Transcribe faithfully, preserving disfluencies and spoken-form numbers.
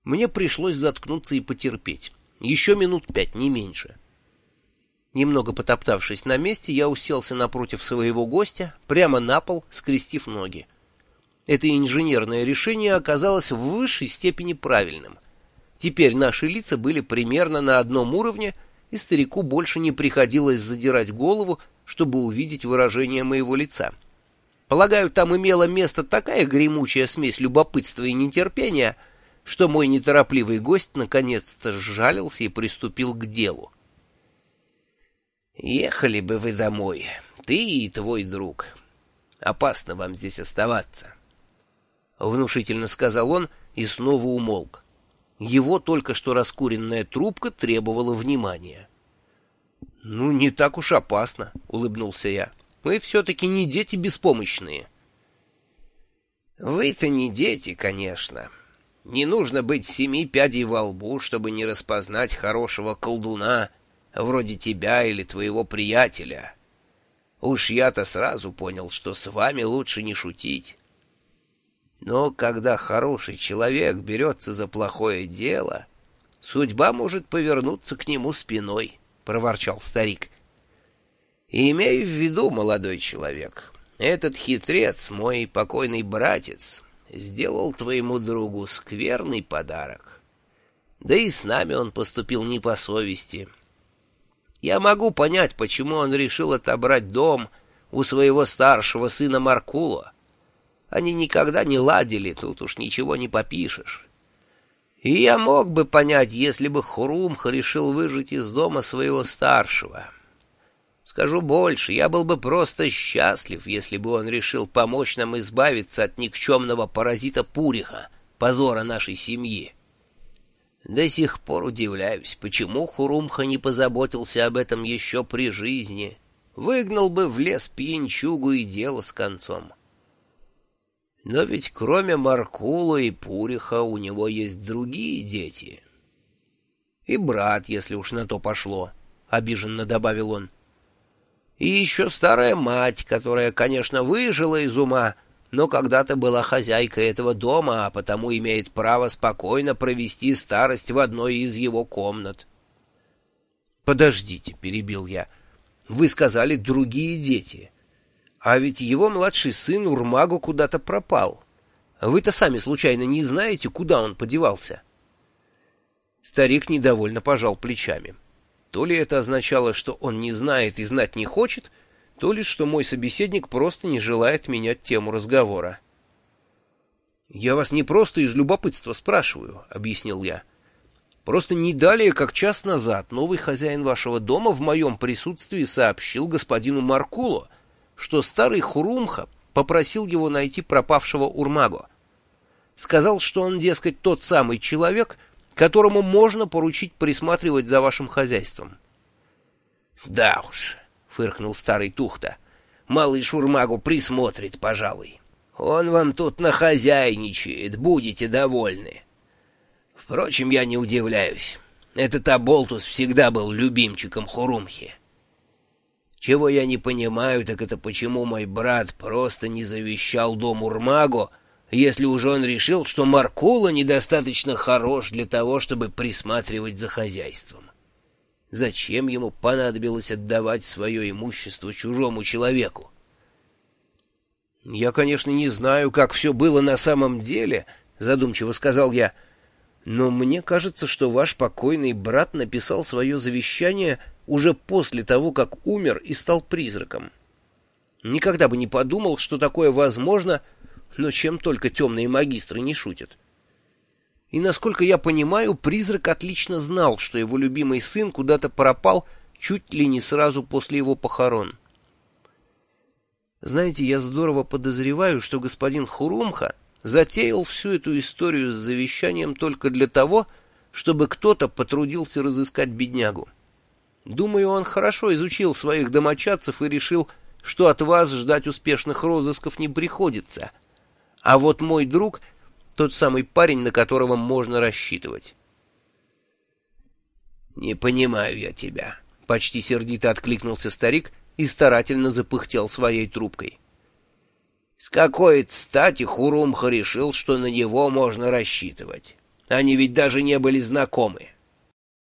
Мне пришлось заткнуться и потерпеть. Еще минут пять, не меньше. Немного потоптавшись на месте, я уселся напротив своего гостя, прямо на пол, скрестив ноги. Это инженерное решение оказалось в высшей степени правильным. Теперь наши лица были примерно на одном уровне, и старику больше не приходилось задирать голову, чтобы увидеть выражение моего лица. Полагаю, там имела место такая гремучая смесь любопытства и нетерпения, что мой неторопливый гость наконец-то сжалился и приступил к делу. «Ехали бы вы домой, ты и твой друг. Опасно вам здесь оставаться», — внушительно сказал он и снова умолк. Его только что раскуренная трубка требовала внимания. «Ну, не так уж опасно», — улыбнулся я. «Мы все-таки не дети беспомощные». «Вы-то не дети, конечно. Не нужно быть семи пядей во лбу, чтобы не распознать хорошего колдуна, вроде тебя или твоего приятеля. Уж я-то сразу понял, что с вами лучше не шутить. Но когда хороший человек берется за плохое дело, судьба может повернуться к нему спиной», — проворчал старик. «И имею в виду, молодой человек, этот хитрец, мой покойный братец, сделал твоему другу скверный подарок. Да и с нами он поступил не по совести. Я могу понять, почему он решил отобрать дом у своего старшего сына Маркула. Они никогда не ладили, тут уж ничего не попишешь. И я мог бы понять, если бы Хурумха решил выжить из дома своего старшего. Скажу больше, я был бы просто счастлив, если бы он решил помочь нам избавиться от никчемного паразита Пуриха, позора нашей семьи. До сих пор удивляюсь, почему Хурумха не позаботился об этом еще при жизни. Выгнал бы в лес пьянчугу и дело с концом. Но ведь кроме Маркула и Пуриха у него есть другие дети. И брат, если уж на то пошло, — обиженно добавил он. И еще старая мать, которая, конечно, выжила из ума, но когда-то была хозяйкой этого дома, а потому имеет право спокойно провести старость в одной из его комнат. — Подождите, — перебил я, — вы сказали «другие дети». А ведь его младший сын Урмагу куда-то пропал. Вы-то сами случайно не знаете, куда он подевался? Старик недовольно пожал плечами. То ли это означало, что он не знает и знать не хочет, то ли что мой собеседник просто не желает менять тему разговора. «Я вас не просто из любопытства спрашиваю», — объяснил я. «Просто не далее, как час назад, новый хозяин вашего дома в моем присутствии сообщил господину Маркулу, что старый Хурумха попросил его найти пропавшего Урмаго. Сказал, что он, дескать, тот самый человек, которому можно поручить присматривать за вашим хозяйством». «Да уж», — фыркнул старый Тухта, — «малыш Урмагу присмотрит, пожалуй. Он вам тут нахозяйничает, будете довольны. Впрочем, я не удивляюсь. Этот оболтус всегда был любимчиком Хурумхи. Чего я не понимаю, так это почему мой брат просто не завещал дом Урмагу, если уже он решил, что Маркула недостаточно хорош для того, чтобы присматривать за хозяйством. Зачем ему понадобилось отдавать свое имущество чужому человеку? — Я, конечно, не знаю, как все было на самом деле, — задумчиво сказал я, — но мне кажется, что ваш покойный брат написал свое завещание уже после того, как умер и стал призраком. Никогда бы не подумал, что такое возможно, но чем только темные магистры не шутят. И, насколько я понимаю, призрак отлично знал, что его любимый сын куда-то пропал чуть ли не сразу после его похорон. Знаете, я здорово подозреваю, что господин Хурумха затеял всю эту историю с завещанием только для того, чтобы кто-то потрудился разыскать беднягу. Думаю, он хорошо изучил своих домочадцев и решил, что от вас ждать успешных розысков не приходится. А вот мой друг — тот самый парень, на которого можно рассчитывать. — Не понимаю я тебя, — почти сердито откликнулся старик и старательно запыхтел своей трубкой. — С какой стати Хурумха решил, что на него можно рассчитывать? Они ведь даже не были знакомы.